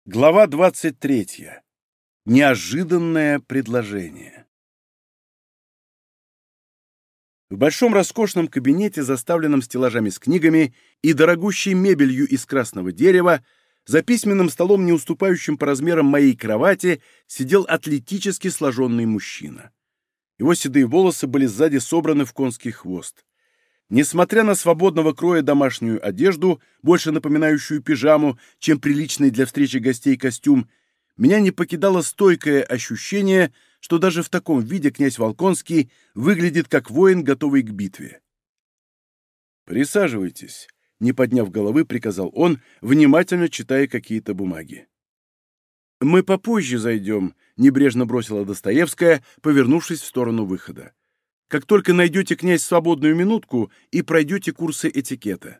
Глава 23. Неожиданное предложение. В большом роскошном кабинете, заставленном стеллажами с книгами и дорогущей мебелью из красного дерева, за письменным столом, не уступающим по размерам моей кровати, сидел атлетически сложенный мужчина. Его седые волосы были сзади собраны в конский хвост. Несмотря на свободного кроя домашнюю одежду, больше напоминающую пижаму, чем приличный для встречи гостей костюм, меня не покидало стойкое ощущение, что даже в таком виде князь Волконский выглядит как воин, готовый к битве. «Присаживайтесь», — не подняв головы, приказал он, внимательно читая какие-то бумаги. «Мы попозже зайдем», — небрежно бросила Достоевская, повернувшись в сторону выхода. «Как только найдете, князь, свободную минутку и пройдете курсы этикета».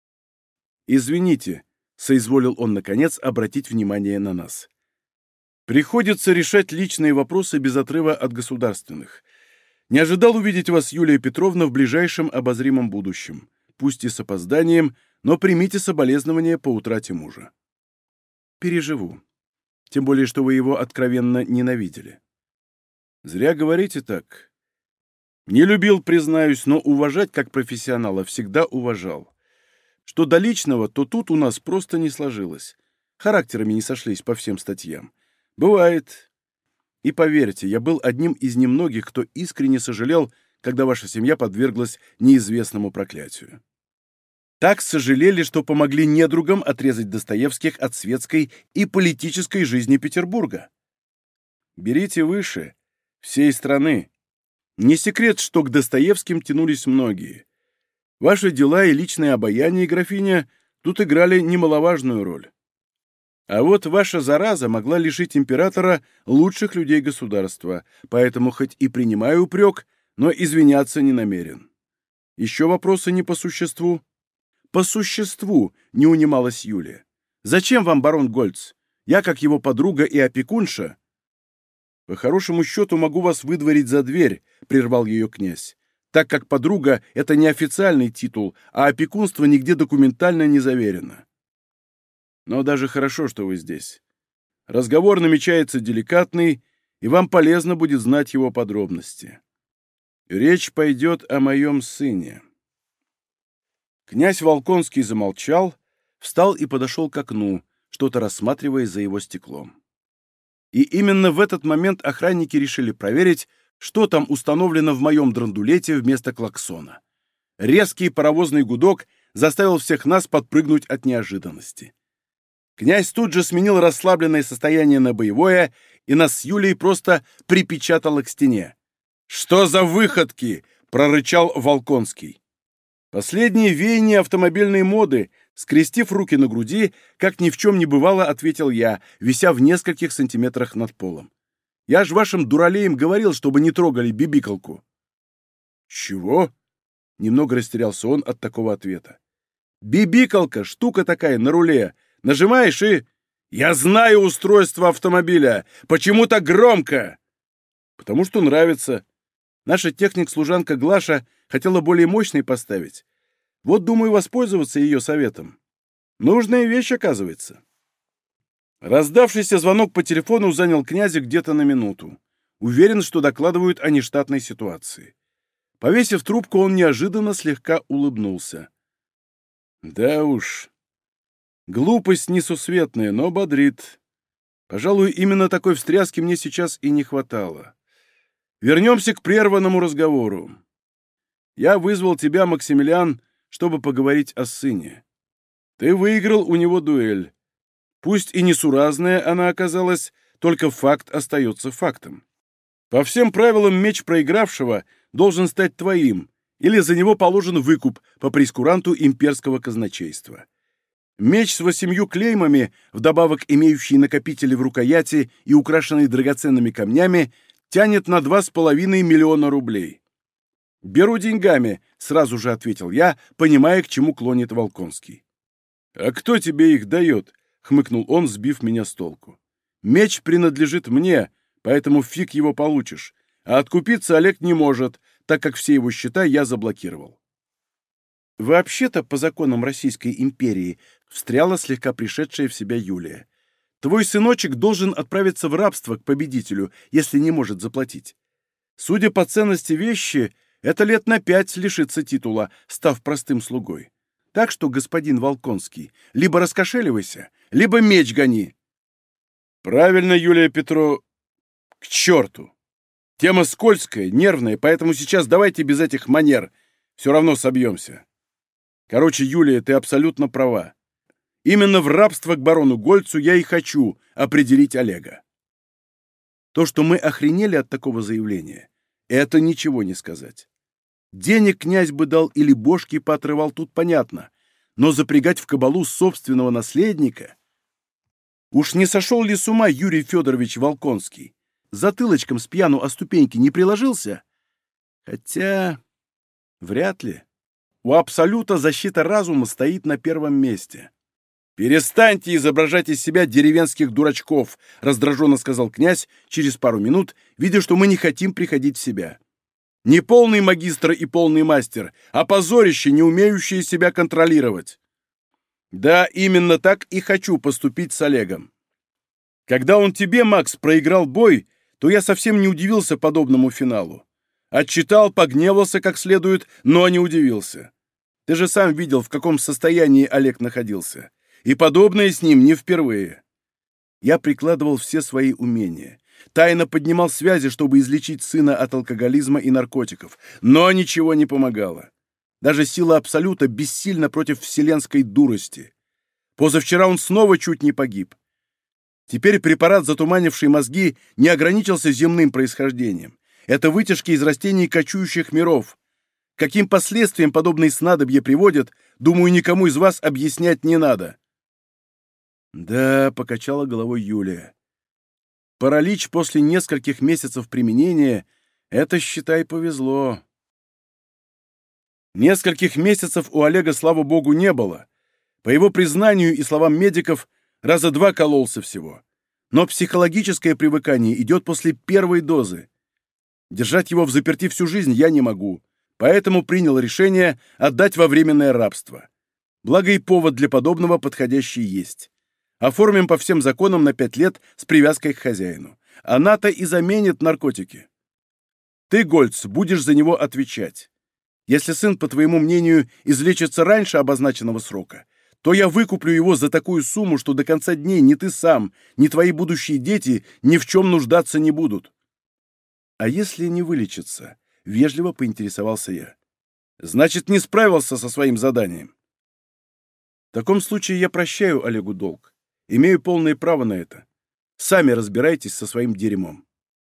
«Извините», — соизволил он, наконец, обратить внимание на нас. «Приходится решать личные вопросы без отрыва от государственных. Не ожидал увидеть вас, Юлия Петровна, в ближайшем обозримом будущем. Пусть и с опозданием, но примите соболезнования по утрате мужа». «Переживу. Тем более, что вы его откровенно ненавидели». «Зря говорите так. Не любил, признаюсь, но уважать как профессионала всегда уважал. Что до личного, то тут у нас просто не сложилось. Характерами не сошлись по всем статьям. Бывает. И поверьте, я был одним из немногих, кто искренне сожалел, когда ваша семья подверглась неизвестному проклятию. Так сожалели, что помогли недругам отрезать Достоевских от светской и политической жизни Петербурга. Берите выше, всей страны. Не секрет, что к Достоевским тянулись многие. Ваши дела и личное обаяние, графиня, тут играли немаловажную роль. А вот ваша зараза могла лишить императора лучших людей государства, поэтому хоть и принимаю упрек, но извиняться не намерен. Еще вопросы не по существу? По существу, не унималась Юлия. Зачем вам барон Гольц? Я, как его подруга и опекунша... «По хорошему счету могу вас выдворить за дверь», — прервал ее князь, «так как подруга — это не официальный титул, а опекунство нигде документально не заверено. Но даже хорошо, что вы здесь. Разговор намечается деликатный, и вам полезно будет знать его подробности. Речь пойдет о моем сыне». Князь Волконский замолчал, встал и подошел к окну, что-то рассматривая за его стеклом. И именно в этот момент охранники решили проверить, что там установлено в моем драндулете вместо клаксона. Резкий паровозный гудок заставил всех нас подпрыгнуть от неожиданности. Князь тут же сменил расслабленное состояние на боевое, и нас с Юлей просто припечатало к стене. «Что за выходки?» — прорычал Волконский. «Последние веяния автомобильной моды», скрестив руки на груди, как ни в чем не бывало, ответил я, вися в нескольких сантиметрах над полом. «Я ж вашим дуралеям говорил, чтобы не трогали бибикалку». «Чего?» — немного растерялся он от такого ответа. «Бибикалка, штука такая на руле. Нажимаешь и...» «Я знаю устройство автомобиля! Почему так громко?» «Потому что нравится. Наша техник-служанка Глаша хотела более мощный поставить. Вот, думаю, воспользоваться ее советом. Нужная вещь, оказывается». Раздавшийся звонок по телефону занял князя где-то на минуту. Уверен, что докладывают о нештатной ситуации. Повесив трубку, он неожиданно слегка улыбнулся. «Да уж. Глупость несусветная, но бодрит. Пожалуй, именно такой встряски мне сейчас и не хватало. Вернемся к прерванному разговору. Я вызвал тебя, Максимилиан, чтобы поговорить о сыне. Ты выиграл у него дуэль. Пусть и несуразная она оказалась, только факт остается фактом. По всем правилам меч проигравшего должен стать твоим, или за него положен выкуп по прейскуранту имперского казначейства. Меч с 8 клеймами, вдобавок имеющий накопители в рукояти и украшенный драгоценными камнями, тянет на 2,5 миллиона рублей. «Беру деньгами», — сразу же ответил я, понимая, к чему клонит Волконский. «А кто тебе их дает?» — хмыкнул он, сбив меня с толку. «Меч принадлежит мне, поэтому фиг его получишь, а откупиться Олег не может, так как все его счета я заблокировал». Вообще-то, по законам Российской империи, встряла слегка пришедшая в себя Юлия. Твой сыночек должен отправиться в рабство к победителю, если не может заплатить. Судя по ценности вещи, это лет на 5 лишится титула, став простым слугой. Так что, господин Волконский, либо раскошеливайся, либо меч гони. Правильно, Юлия Петро... К черту! Тема скользкая, нервная, поэтому сейчас давайте без этих манер. Все равно собьемся. Короче, Юлия, ты абсолютно права. Именно в рабство к барону Гольцу я и хочу определить Олега. То, что мы охренели от такого заявления, это ничего не сказать. Денег князь бы дал или бошки поотрывал, тут понятно. Но запрягать в кабалу собственного наследника... Уж не сошел ли с ума Юрий Федорович Волконский? Затылочком с пьяну о ступеньки не приложился? Хотя... вряд ли. У Абсолюта защита разума стоит на первом месте. «Перестаньте изображать из себя деревенских дурачков», — раздраженно сказал князь через пару минут, видя, что мы не хотим приходить в себя. «Не полный магистр и полный мастер, а позорище, не умеющее себя контролировать». «Да, именно так и хочу поступить с Олегом. Когда он тебе, Макс, проиграл бой, то я совсем не удивился подобному финалу. Отчитал, погневался как следует, но не удивился. Ты же сам видел, в каком состоянии Олег находился. И подобное с ним не впервые. Я прикладывал все свои умения. Тайно поднимал связи, чтобы излечить сына от алкоголизма и наркотиков. Но ничего не помогало. Даже сила Абсолюта бессильна против вселенской дурости. Позавчера он снова чуть не погиб. Теперь препарат, затуманивший мозги, не ограничился земным происхождением. Это вытяжки из растений кочующих миров. Каким последствиям подобные снадобья приводят, думаю, никому из вас объяснять не надо. Да, покачала головой Юлия. Паралич после нескольких месяцев применения — это, считай, повезло. Нескольких месяцев у Олега, слава богу, не было. По его признанию и словам медиков, раза 2 кололся всего. Но психологическое привыкание идет после первой дозы. Держать его взаперти всю жизнь я не могу, поэтому принял решение отдать во временное рабство. Благо и повод для подобного подходящий есть. Оформим по всем законам на 5 лет с привязкой к хозяину. Она-то и заменит наркотики. Ты, Гольц, будешь за него отвечать. Если сын, по твоему мнению, излечится раньше обозначенного срока, то я выкуплю его за такую сумму, что до конца дней ни ты сам, ни твои будущие дети ни в чем нуждаться не будут. А если не вылечится? Вежливо поинтересовался я. Значит, не справился со своим заданием. В таком случае я прощаю Олегу долг. Имею полное право на это. Сами разбирайтесь со своим дерьмом.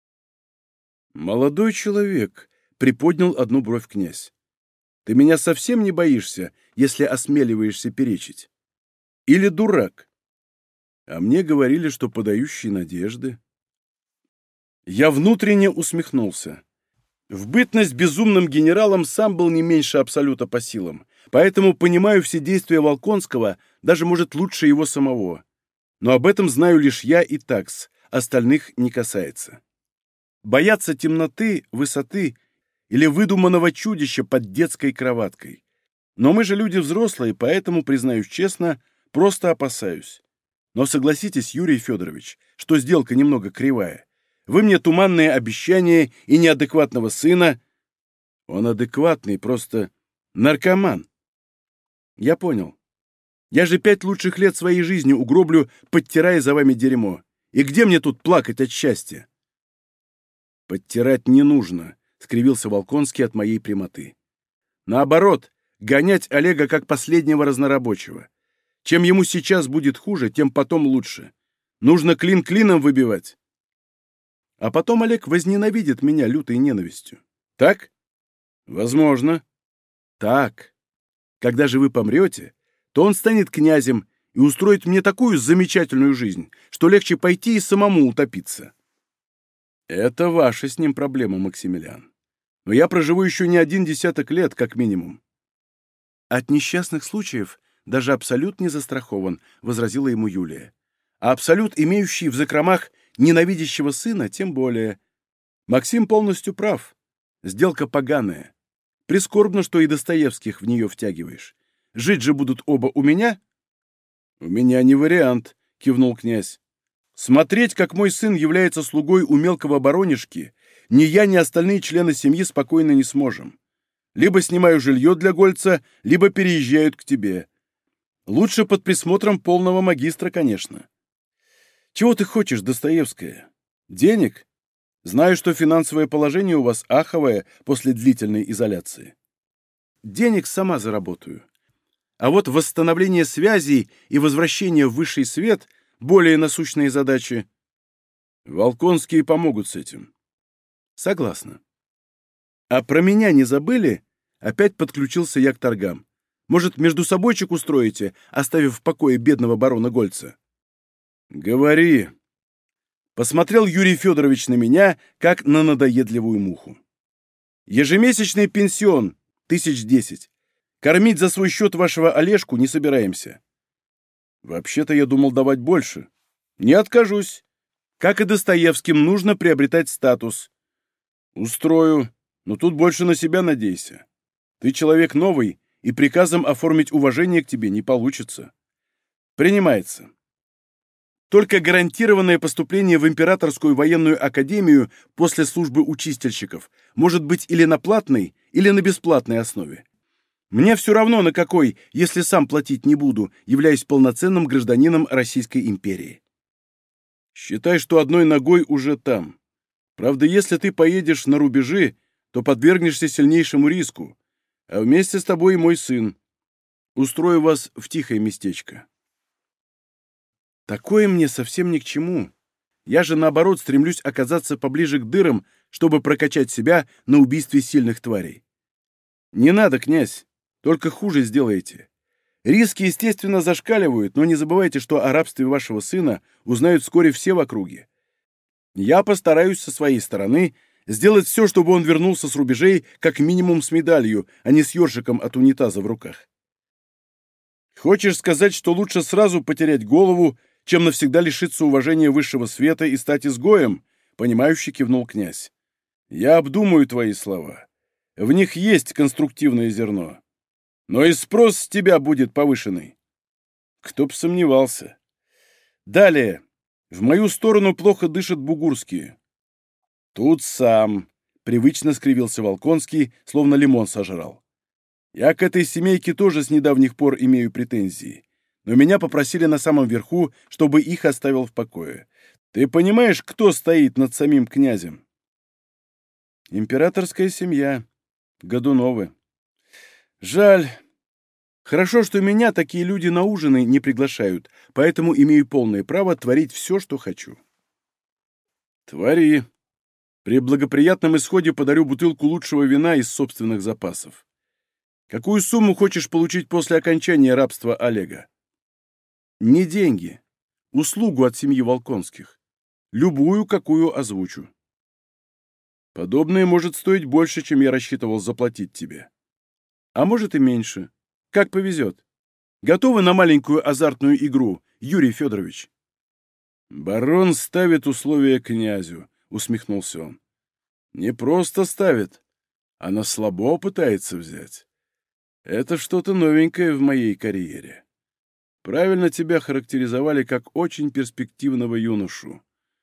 Молодой человек, приподнял одну бровь князь. Ты меня совсем не боишься, если осмеливаешься перечить? Или дурак? А мне говорили, что подающий надежды. Я внутренне усмехнулся. В бытность безумным генералом сам был не меньше Абсолюта по силам, поэтому понимаю все действия Волконского, даже, может, лучше его самого. Но об этом знаю лишь я и Такс, остальных не касается. Бояться темноты, высоты или выдуманного чудища под детской кроваткой. Но мы же люди взрослые, поэтому, признаюсь честно, просто опасаюсь. Но согласитесь, Юрий Федорович, что сделка немного кривая. Вы мне туманные обещания и неадекватного сына. Он адекватный, просто наркоман. Я понял. Я же 5 лучших лет своей жизни угроблю, подтирая за вами дерьмо. И где мне тут плакать от счастья? Подтирать не нужно, скривился Волконский от моей прямоты. Наоборот, гонять Олега как последнего разнорабочего. Чем ему сейчас будет хуже, тем потом лучше. Нужно клин клином выбивать. А потом Олег возненавидит меня лютой ненавистью. Так? Возможно. Так. Когда же вы помрете, то он станет князем и устроит мне такую замечательную жизнь, что легче пойти и самому утопиться. Это ваша с ним проблема, Максимилиан. Но я проживу еще не 1 десяток лет, как минимум. От несчастных случаев даже Абсолют не застрахован, возразила ему Юлия. А Абсолют, имеющий в закромах ненавидящего сына, тем более. Максим полностью прав. Сделка поганая. Прискорбно, что и Достоевских в нее втягиваешь. Жить же будут оба у меня? У меня не вариант, кивнул князь. Смотреть, как мой сын является слугой у мелкого баронишки, ни я, ни остальные члены семьи спокойно не сможем. Либо снимаю жилье для Гольца, либо переезжают к тебе. Лучше под присмотром полного магистра, конечно. Чего ты хочешь, Достоевская? Денег? Знаю, что финансовое положение у вас аховое после длительной изоляции. Денег сама заработаю. А вот восстановление связей и возвращение в высший свет — более насущные задачи. Волконские помогут с этим. Согласна. А про меня не забыли? Опять подключился я к торгам. Может, между собойчик устроите, оставив в покое бедного барона Гольца? Говори. Посмотрел Юрий Федорович на меня, как на надоедливую муху. Ежемесячный пенсион, 1010. Кормить за свой счет вашего Олежку не собираемся. Вообще-то я думал давать больше. Не откажусь. Как и Достоевским, нужно приобретать статус. Устрою, но тут больше на себя надейся. Ты человек новый, и приказом оформить уважение к тебе не получится. Принимается. Только гарантированное поступление в Императорскую военную академию после службы у чистильщиков может быть или на платной, или на бесплатной основе. Мне все равно на какой, если сам платить не буду, являюсь полноценным гражданином Российской империи. Считай, что одной ногой уже там. Правда, если ты поедешь на рубежи, то подвергнешься сильнейшему риску, а вместе с тобой и мой сын. Устрою вас в тихое местечко. Такое мне совсем ни к чему. Я же, наоборот, стремлюсь оказаться поближе к дырам, чтобы прокачать себя на убийстве сильных тварей. Не надо, князь, только хуже сделаете. Риски, естественно, зашкаливают, но не забывайте, что о рабстве вашего сына узнают вскоре все в округе. Я постараюсь со своей стороны сделать все, чтобы он вернулся с рубежей как минимум с медалью, а не с ёршиком от унитаза в руках. Хочешь сказать, что лучше сразу потерять голову, чем навсегда лишиться уважения высшего света и стать изгоем? Понимающе кивнул князь. Я обдумаю твои слова. В них есть конструктивное зерно. Но и спрос с тебя будет повышенный. Кто б сомневался. Далее. В мою сторону плохо дышат бугурские. Тут сам. Привычно скривился Волконский, словно лимон сожрал. Я к этой семейке тоже с недавних пор имею претензии. Но меня попросили на самом верху, чтобы их оставил в покое. Ты понимаешь, кто стоит над самим князем? Императорская семья. Годуновы. Жаль. Хорошо, что меня такие люди на ужины не приглашают, поэтому имею полное право творить все, что хочу. Твори. При благоприятном исходе подарю бутылку лучшего вина из собственных запасов. Какую сумму хочешь получить после окончания рабства Олега? Не деньги. Услугу от семьи Волконских. Любую, какую озвучу. Подобное может стоить больше, чем я рассчитывал заплатить тебе. А может и меньше. Как повезет. Готовы на маленькую азартную игру, Юрий Федорович? Барон ставит условия князю, усмехнулся он. Не просто ставит, а на слабо пытается взять. Это что-то новенькое в моей карьере. Правильно тебя характеризовали как очень перспективного юношу.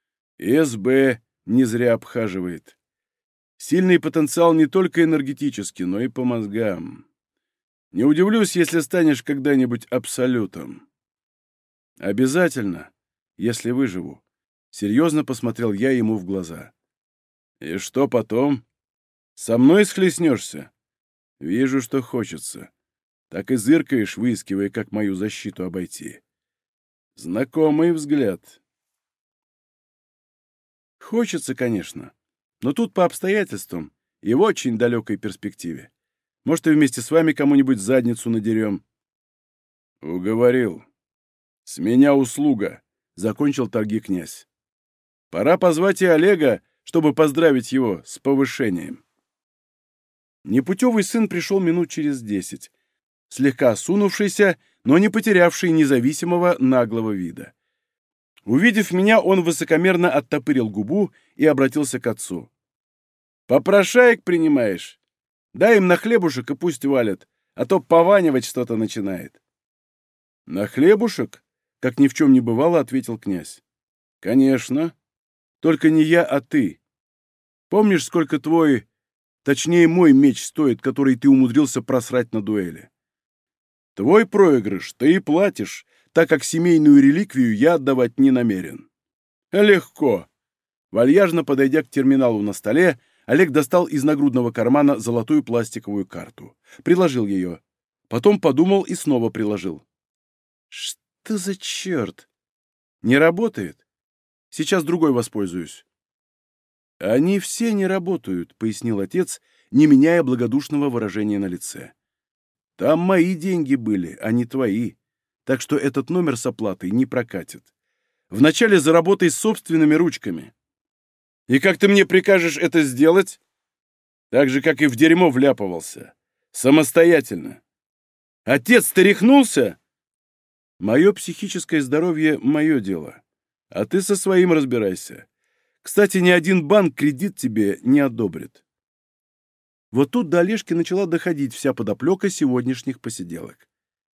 СБ не зря обхаживает. Сильный потенциал не только энергетически, но и по мозгам. Не удивлюсь, если станешь когда-нибудь абсолютом. Обязательно, если выживу. Серьезно посмотрел я ему в глаза. И что потом? Со мной схлестнешься? Вижу, что хочется. Так и зыркаешь, выискивая, как мою защиту обойти. Знакомый взгляд. Хочется, конечно, но тут по обстоятельствам и в очень далекой перспективе. Может, и вместе с вами кому-нибудь задницу надерем. Уговорил. С меня услуга, — закончил торги князь. Пора позвать и Олега, чтобы поздравить его с повышением. Непутевый сын пришел минут через 10, слегка осунувшийся, но не потерявший независимого наглого вида. Увидев меня, он высокомерно оттопырил губу и обратился к отцу. «Попрошаек принимаешь? Дай им на хлебушек и пусть валят, а то пованивать что-то начинает». «На хлебушек?» — как ни в чем не бывало, ответил князь. Конечно. Только не я, а ты. Помнишь, сколько точнее мой меч стоит, который ты умудрился просрать на дуэли? Твой проигрыш ты и платишь, так как семейную реликвию я отдавать не намерен. Легко. Вальяжно подойдя к терминалу на столе, Олег достал из нагрудного кармана золотую пластиковую карту. Приложил ее. Потом подумал и снова приложил. Что за черт? Не работает? Сейчас другой воспользуюсь. Они все не работают, пояснил отец, не меняя благодушного выражения на лице. Там мои деньги были, а не твои. Так что этот номер с оплатой не прокатит. Вначале заработай собственными ручками. И как ты мне прикажешь это сделать? Так же, как и в дерьмо вляпывался. Самостоятельно. Отец, ты рехнулся? Мое психическое здоровье — мое дело. А ты со своим разбирайся. Кстати, ни один банк кредит тебе не одобрит. Вот тут до Олежки начала доходить вся подоплека сегодняшних посиделок.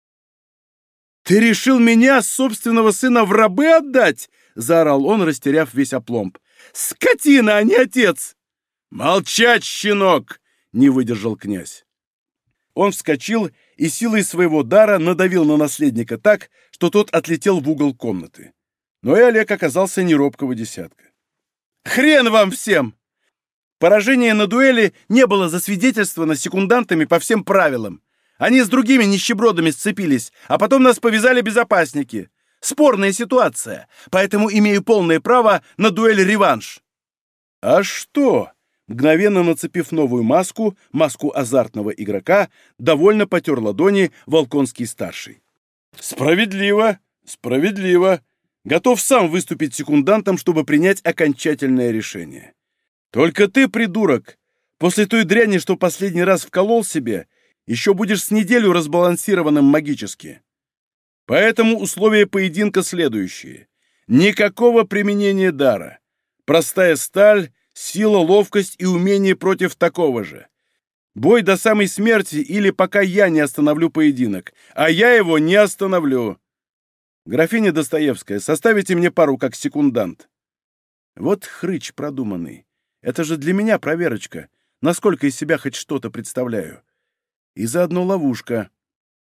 «Ты решил меня, собственного сына, в рабы отдать?» — заорал он, растеряв весь опломб. «Скотина, а не отец!» «Молчать, щенок!» — не выдержал князь. Он вскочил и силой своего дара надавил на наследника так, что тот отлетел в угол комнаты. Но и Олег оказался не робкого десятка. «Хрен вам всем! Поражение на дуэли не было засвидетельствовано секундантами по всем правилам. Они с другими нищебродами сцепились, а потом нас повязали безопасники. Спорная ситуация, поэтому имею полное право на дуэль-реванш». «А что?» Мгновенно нацепив новую маску азартного игрока, довольно потер ладони Волконский-старший. «Справедливо, справедливо. Готов сам выступить секундантом, чтобы принять окончательное решение. Только ты, придурок, после той дряни, что последний раз вколол себе, еще будешь с неделю разбалансированным магически. Поэтому условия поединка следующие. Никакого применения дара. Простая сталь, сила, ловкость и умение против такого же. Бой до самой смерти или пока я не остановлю поединок, а я его не остановлю. Графиня Достоевская, составите мне пару как секундант». Вот хрыч продуманный. Это же для меня проверочка, насколько из себя хоть что-то представляю. И заодно ловушка.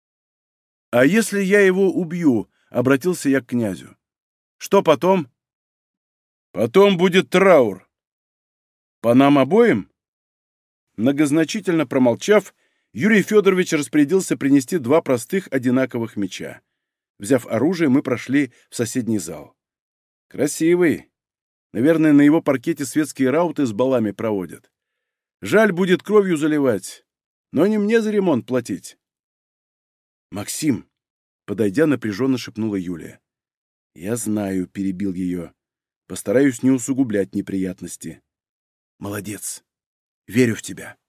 «А если я его убью?» — обратился я к князю. «Что потом?» «Потом будет траур». «По нам обоим?» Многозначительно промолчав, Юрий Федорович распорядился принести 2 простых одинаковых меча. Взяв оружие, мы прошли в соседний зал. Красивый. Наверное, на его паркете светские рауты с балами проводят. Жаль, будет кровью заливать. Но не мне за ремонт платить. «Максим», — подойдя, напряженно шепнула Юлия. «Я знаю», — перебил ее. «Постараюсь не усугублять неприятности». «Молодец. Верю в тебя».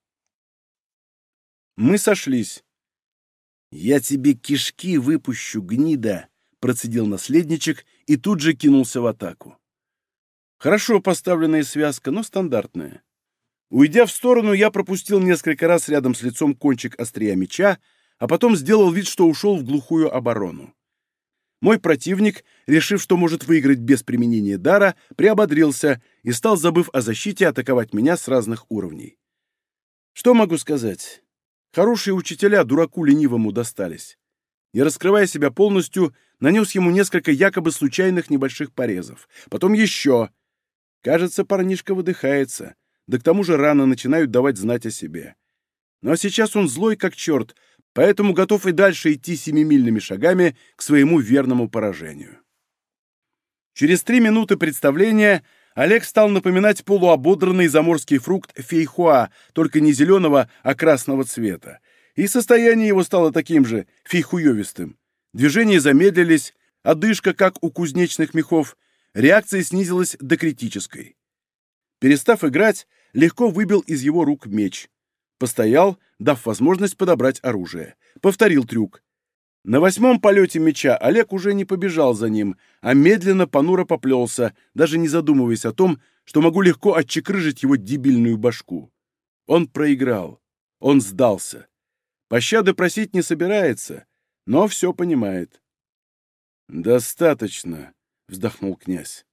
Мы сошлись. «Я тебе кишки выпущу, гнида», — процедил наследничек и тут же кинулся в атаку. Хорошо поставленная связка, но стандартная. Уйдя в сторону, я пропустил несколько раз рядом с лицом кончик острия меча, а потом сделал вид, что ушел в глухую оборону. Мой противник, решив, что может выиграть без применения дара, приободрился и стал, забыв о защите, атаковать меня с разных уровней. Что могу сказать? Хорошие учителя дураку ленивому достались. Не раскрывая себя полностью, нанес ему несколько якобы случайных небольших порезов. Потом еще. Кажется, парнишка выдыхается. Да к тому же раны начинают давать знать о себе. Но сейчас он злой как черт, поэтому готов и дальше идти 7-мильными шагами к своему верному поражению. Через 3 минуты представления Олег стал напоминать полуободранный заморский фрукт фейхоа, только не зеленого, а красного цвета. И состояние его стало таким же, фейхуевистым. Движения замедлились, одышка, как у кузнечных мехов, реакция снизилась до критической. Перестав играть, легко выбил из его рук меч. Постоял, дав возможность подобрать оружие. Повторил трюк. На 8-м полете меча Олег уже не побежал за ним, а медленно понуро поплелся, даже не задумываясь о том, что могу легко отчекрыжить его дебильную башку. Он проиграл. Он сдался. Пощады просить не собирается, но все понимает. «Достаточно», — вздохнул князь.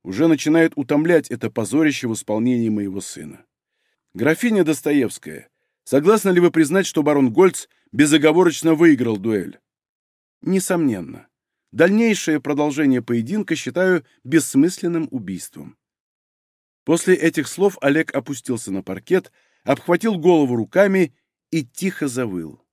Уже начинает утомлять это позорище в исполнении моего сына. Графиня Достоевская, согласны ли вы признать, что барон Гольц безоговорочно выиграл дуэль? Несомненно. Дальнейшее продолжение поединка считаю бессмысленным убийством. После этих слов Олег опустился на паркет, обхватил голову руками и тихо завыл.